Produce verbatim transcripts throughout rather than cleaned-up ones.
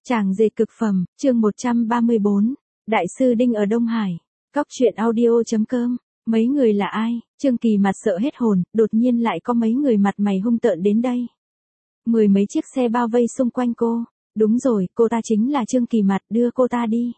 Tràng dệt cực phẩm, chương một trăm ba mươi bốn, Đại sư Đinh ở Đông Hải. Cóc truyện audio.com. Mấy người là ai? Trương Kỳ mặt sợ hết hồn, đột nhiên lại có mấy người mặt mày hung tợn đến đây. Mười mấy chiếc xe bao vây xung quanh cô. Đúng rồi, cô ta chính là Trương Kỳ mặt, đưa cô ta đi.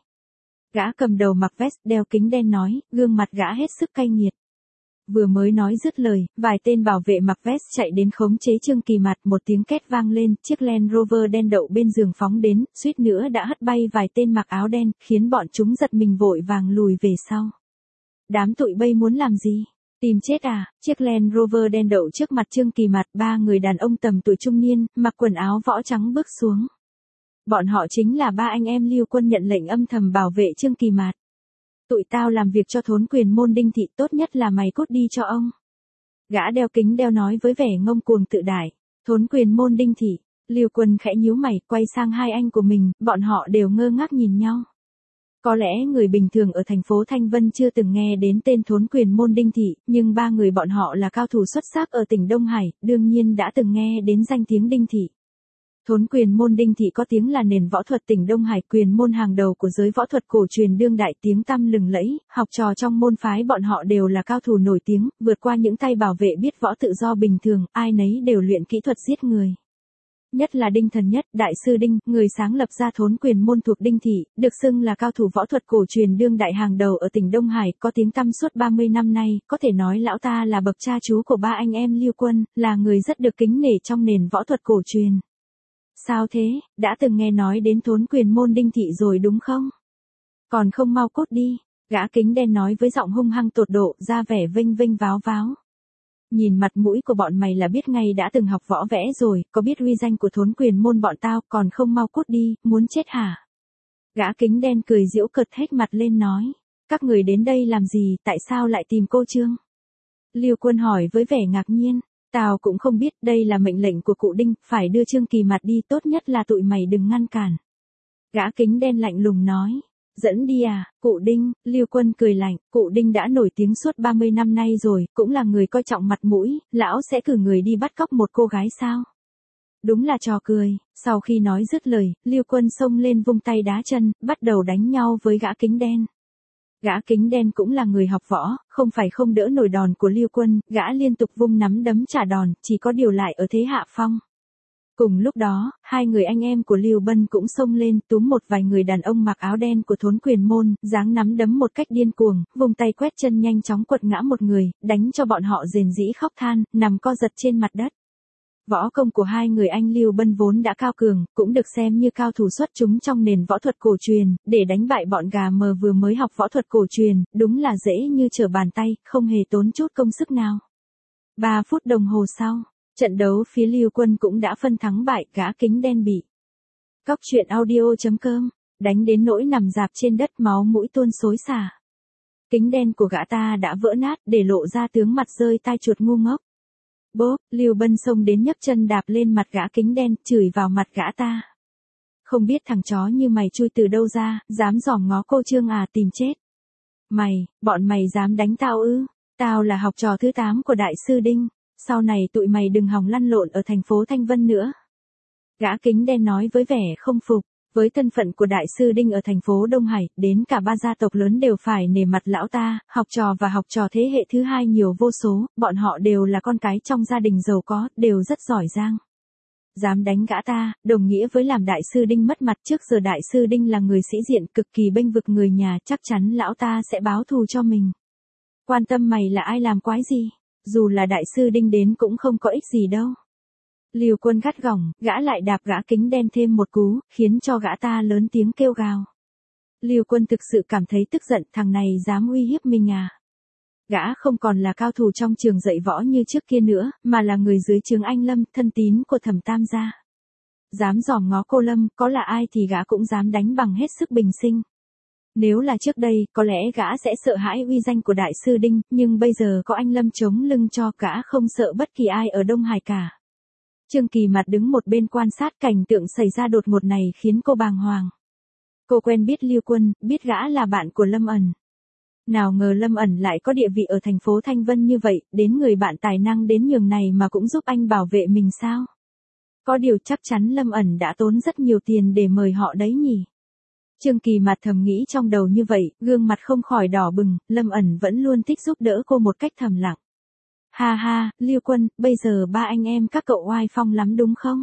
Gã cầm đầu mặc vest, đeo kính đen nói, gương mặt gã hết sức cay nghiệt. Vừa mới nói dứt lời, vài tên bảo vệ mặc vest chạy đến khống chế Trương Kỳ mặt, một tiếng két vang lên, chiếc Land Rover đen đậu bên giường phóng đến, suýt nữa đã hất bay vài tên mặc áo đen, khiến bọn chúng giật mình vội vàng lùi về sau. Đám tụi bay muốn làm gì? Tìm chết à? Chiếc Land Rover đen đậu trước mặt Trương Kỳ mặt, ba người đàn ông tầm tuổi trung niên, mặc quần áo võ trắng bước xuống. Bọn họ chính là ba anh em Lưu Quân nhận lệnh âm thầm bảo vệ Trương Kỳ mặt. Tụi tao làm việc cho thốn quyền môn Đinh thị, tốt nhất là mày cút đi cho ông. Gã đeo kính đeo nói với vẻ ngông cuồng tự đại. Thốn quyền môn Đinh thị. Lưu Quân khẽ nhíu mày, quay sang hai anh của mình, bọn họ đều ngơ ngác nhìn nhau. Có lẽ người bình thường ở thành phố Thanh Vân chưa từng nghe đến tên thốn quyền môn Đinh thị, nhưng ba người bọn họ là cao thủ xuất sắc ở tỉnh Đông Hải, đương nhiên đã từng nghe đến danh tiếng Đinh thị. Thốn quyền môn Đinh thị có tiếng là nền võ thuật tỉnh Đông Hải, quyền môn hàng đầu của giới võ thuật cổ truyền đương đại, tiếng tăm lừng lẫy, học trò trong môn phái bọn họ đều là cao thủ nổi tiếng, vượt qua những tay bảo vệ biết võ tự do bình thường, ai nấy đều luyện kỹ thuật giết người. Nhất là Đinh Thần Nhất, Đại sư Đinh, người sáng lập ra thốn quyền môn thuộc Đinh thị, được xưng là cao thủ võ thuật cổ truyền đương đại hàng đầu ở tỉnh Đông Hải, có tiếng tăm suốt ba mươi năm nay, có thể nói lão ta là bậc cha chú của ba anh em Lưu Quân, là người rất được kính nể trong nền võ thuật cổ truyền. Sao thế, đã từng nghe nói đến thốn quyền môn Đinh thị rồi đúng không? Còn không mau cút đi, gã kính đen nói với giọng hung hăng tột độ, ra vẻ vênh vênh váo váo. Nhìn mặt mũi của bọn mày là biết ngay đã từng học võ vẽ rồi, có biết uy danh của thốn quyền môn bọn tao, còn không mau cút đi, muốn chết hả? Gã kính đen cười giễu cợt hết mặt lên nói, các người đến đây làm gì, tại sao lại tìm cô Trương? Lưu Quân hỏi với vẻ ngạc nhiên. Tao cũng không biết, đây là mệnh lệnh của cụ Đinh, phải đưa Trương Kỳ mặt đi, tốt nhất là tụi mày đừng ngăn cản. Gã kính đen lạnh lùng nói, dẫn đi à, cụ Đinh, Lưu Quân cười lạnh, cụ Đinh đã nổi tiếng suốt ba mươi năm nay rồi, cũng là người coi trọng mặt mũi, lão sẽ cử người đi bắt cóc một cô gái sao? Đúng là trò cười. Sau khi nói dứt lời, Lưu Quân xông lên vung tay đá chân, bắt đầu đánh nhau với gã kính đen. Gã kính đen cũng là người học võ, không phải không đỡ nổi đòn của Lưu Quân, gã liên tục vung nắm đấm trả đòn, chỉ có điều lại ở thế hạ phong. Cùng lúc đó, hai người anh em của Lưu Bân cũng xông lên, túm một vài người đàn ông mặc áo đen của thốn quyền môn, giáng nắm đấm một cách điên cuồng, vùng tay quét chân nhanh chóng quật ngã một người, đánh cho bọn họ rền rĩ khóc than, nằm co giật trên mặt đất. Võ công của hai người anh Lưu Bân vốn đã cao cường, cũng được xem như cao thủ xuất chúng trong nền võ thuật cổ truyền, để đánh bại bọn gà mờ vừa mới học võ thuật cổ truyền, đúng là dễ như trở bàn tay, không hề tốn chút công sức nào. Ba phút đồng hồ sau, trận đấu phía Lưu Quân cũng đã phân thắng bại, gã kính đen bị. Cóc truyện audio.com, đánh đến nỗi nằm rạp trên đất, máu mũi tuôn xối xả. Kính đen của gã ta đã vỡ nát, để lộ ra tướng mặt rơi tai chuột ngu ngốc. Bốp, Lưu Bân xông đến nhấc chân đạp lên mặt gã kính đen, chửi vào mặt gã ta. Không biết thằng chó như mày chui từ đâu ra, dám dòm ngó cô Trương à, tìm chết. Mày, bọn mày dám đánh tao ư? Tao là học trò thứ tám của Đại sư Đinh, sau này tụi mày đừng hòng lăn lộn ở thành phố Thanh Vân nữa. Gã kính đen nói với vẻ không phục. Với thân phận của Đại sư Đinh ở thành phố Đông Hải, đến cả ba gia tộc lớn đều phải nể mặt lão ta, học trò và học trò thế hệ thứ hai nhiều vô số, bọn họ đều là con cái trong gia đình giàu có, đều rất giỏi giang. Dám đánh gã ta, đồng nghĩa với làm Đại sư Đinh mất mặt, trước giờ Đại sư Đinh là người sĩ diện cực kỳ bênh vực người nhà, chắc chắn lão ta sẽ báo thù cho mình. Quan tâm mày là ai làm quái gì, dù là Đại sư Đinh đến cũng không có ích gì đâu. Lưu Quân gắt gỏng, gã lại đạp gã kính đen thêm một cú, khiến cho gã ta lớn tiếng kêu gào. Lưu Quân thực sự cảm thấy tức giận, thằng này dám uy hiếp mình à. Gã không còn là cao thủ trong trường dạy võ như trước kia nữa, mà là người dưới trướng anh Lâm, thân tín của Thẩm Tam gia. Dám dòm ngó cô Lâm, có là ai thì gã cũng dám đánh bằng hết sức bình sinh. Nếu là trước đây, có lẽ gã sẽ sợ hãi uy danh của Đại sư Đinh, nhưng bây giờ có anh Lâm chống lưng cho, gã không sợ bất kỳ ai ở Đông Hải cả. Trương Kỳ mặt đứng một bên quan sát cảnh tượng xảy ra đột ngột này khiến cô bàng hoàng. Cô quen biết Lưu Quân, biết gã là bạn của Lâm ẩn. Nào ngờ Lâm ẩn lại có địa vị ở thành phố Thanh Vân như vậy, đến người bạn tài năng đến nhường này mà cũng giúp anh bảo vệ mình sao? Có điều chắc chắn Lâm ẩn đã tốn rất nhiều tiền để mời họ đấy nhỉ. Trương Kỳ Mạt thầm nghĩ trong đầu như vậy, gương mặt không khỏi đỏ bừng, Lâm ẩn vẫn luôn thích giúp đỡ cô một cách thầm lặng. Ha ha, Lưu Quân, bây giờ ba anh em các cậu oai phong lắm đúng không?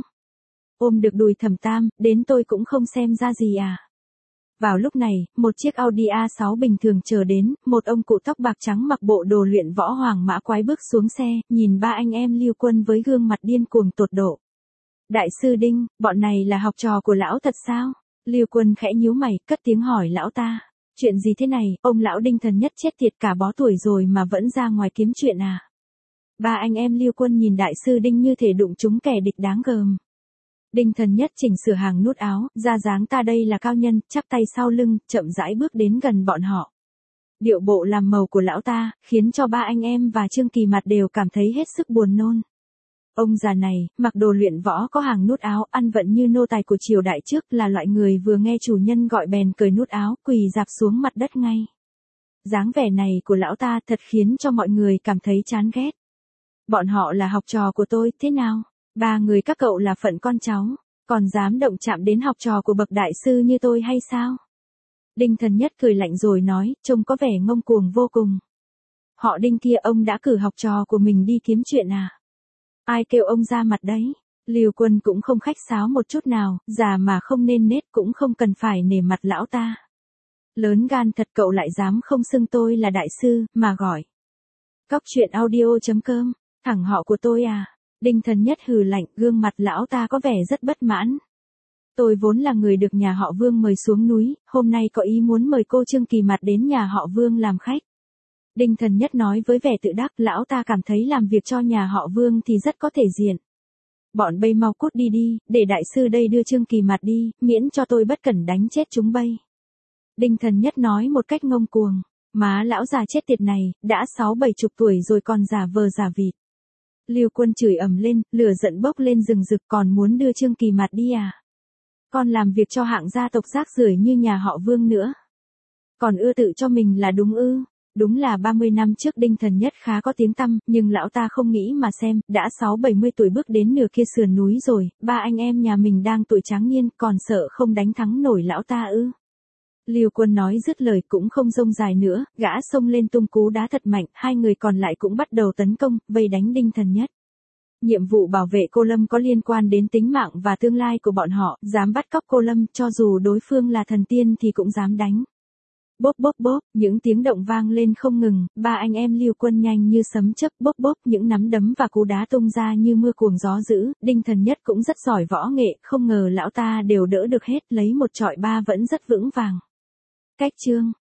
Ôm được đùi Thẩm Tam, đến tôi cũng không xem ra gì à. Vào lúc này, một chiếc Audi a sáu bình thường chờ đến, một ông cụ tóc bạc trắng mặc bộ đồ luyện võ hoàng mã quái bước xuống xe, nhìn ba anh em Lưu Quân với gương mặt điên cuồng tột độ. Đại sư Đinh, bọn này là học trò của lão thật sao? Lưu Quân khẽ nhíu mày, cất tiếng hỏi lão ta. Chuyện gì thế này, ông lão Đinh Thần Nhất chết tiệt cả bó tuổi rồi mà vẫn ra ngoài kiếm chuyện à? Ba anh em Lưu Quân nhìn đại sư Đinh như thể đụng trúng kẻ địch đáng gờm. Đinh Thần Nhất chỉnh sửa hàng nút áo, ra dáng ta đây là cao nhân, chắp tay sau lưng, chậm rãi bước đến gần bọn họ. Điệu bộ làm màu của lão ta, khiến cho ba anh em và Trương Kỳ Mạt đều cảm thấy hết sức buồn nôn. Ông già này, mặc đồ luyện võ có hàng nút áo, ăn vận như nô tài của triều đại trước, là loại người vừa nghe chủ nhân gọi bèn cởi nút áo, quỳ rạp xuống mặt đất ngay. Dáng vẻ này của lão ta thật khiến cho mọi người cảm thấy chán ghét. Bọn họ là học trò của tôi, thế nào? Ba người các cậu là phận con cháu, còn dám động chạm đến học trò của bậc đại sư như tôi hay sao? Đinh Thần Nhất cười lạnh rồi nói, trông có vẻ ngông cuồng vô cùng. Họ Đinh kia, ông đã cử học trò của mình đi kiếm chuyện à? Ai kêu ông ra mặt đấy? Lưu Quân cũng không khách sáo một chút nào, già mà không nên nết cũng không cần phải nể mặt lão ta. Lớn gan thật, cậu lại dám không xưng tôi là đại sư, mà gọi. Cóc truyện audio chấm com, thẳng họ của tôi à? Đinh Thần Nhất hừ lạnh, gương mặt lão ta có vẻ rất bất mãn. Tôi vốn là người được nhà họ Vương mời xuống núi, hôm nay có ý muốn mời cô Trương Kỳ Mạt đến nhà họ Vương làm khách. Đinh Thần Nhất nói với vẻ tự đắc, lão ta cảm thấy làm việc cho nhà họ Vương thì rất có thể diện. Bọn bây mau cút đi đi, để đại sư đây đưa Trương Kỳ Mạt đi, miễn cho tôi bất cẩn đánh chết chúng bây. Đinh Thần Nhất nói một cách ngông cuồng, má lão già chết tiệt này, đã sáu bảy chục tuổi rồi còn giả vờ giả vịt. Lưu Quân chửi ầm lên, lửa giận bốc lên rừng rực, còn muốn đưa Trương Kỳ Mạt đi à? Còn làm việc cho hạng gia tộc rác rưởi như nhà họ Vương nữa. Còn ưa tự cho mình là đúng ư? Đúng là ba mươi năm trước Đinh Thần Nhất khá có tiếng tăm, nhưng lão ta không nghĩ mà xem, đã sáu bảy mươi tuổi bước đến nửa kia sườn núi rồi, ba anh em nhà mình đang tuổi tráng niên, còn sợ không đánh thắng nổi lão ta ư? Lưu Quân nói dứt lời cũng không rông dài nữa, gã xông lên tung cú đá thật mạnh, hai người còn lại cũng bắt đầu tấn công, vây đánh Đinh Thần Nhất. Nhiệm vụ bảo vệ cô Lâm có liên quan đến tính mạng và tương lai của bọn họ, dám bắt cóc cô Lâm, cho dù đối phương là thần tiên thì cũng dám đánh. Bốp bốp bốp, những tiếng động vang lên không ngừng, ba anh em Lưu Quân nhanh như sấm chớp, bốp bốp, những nắm đấm và cú đá tung ra như mưa cuồng gió dữ, Đinh Thần Nhất cũng rất giỏi võ nghệ, không ngờ lão ta đều đỡ được hết, lấy một trọi ba vẫn rất vững vàng. Cách chương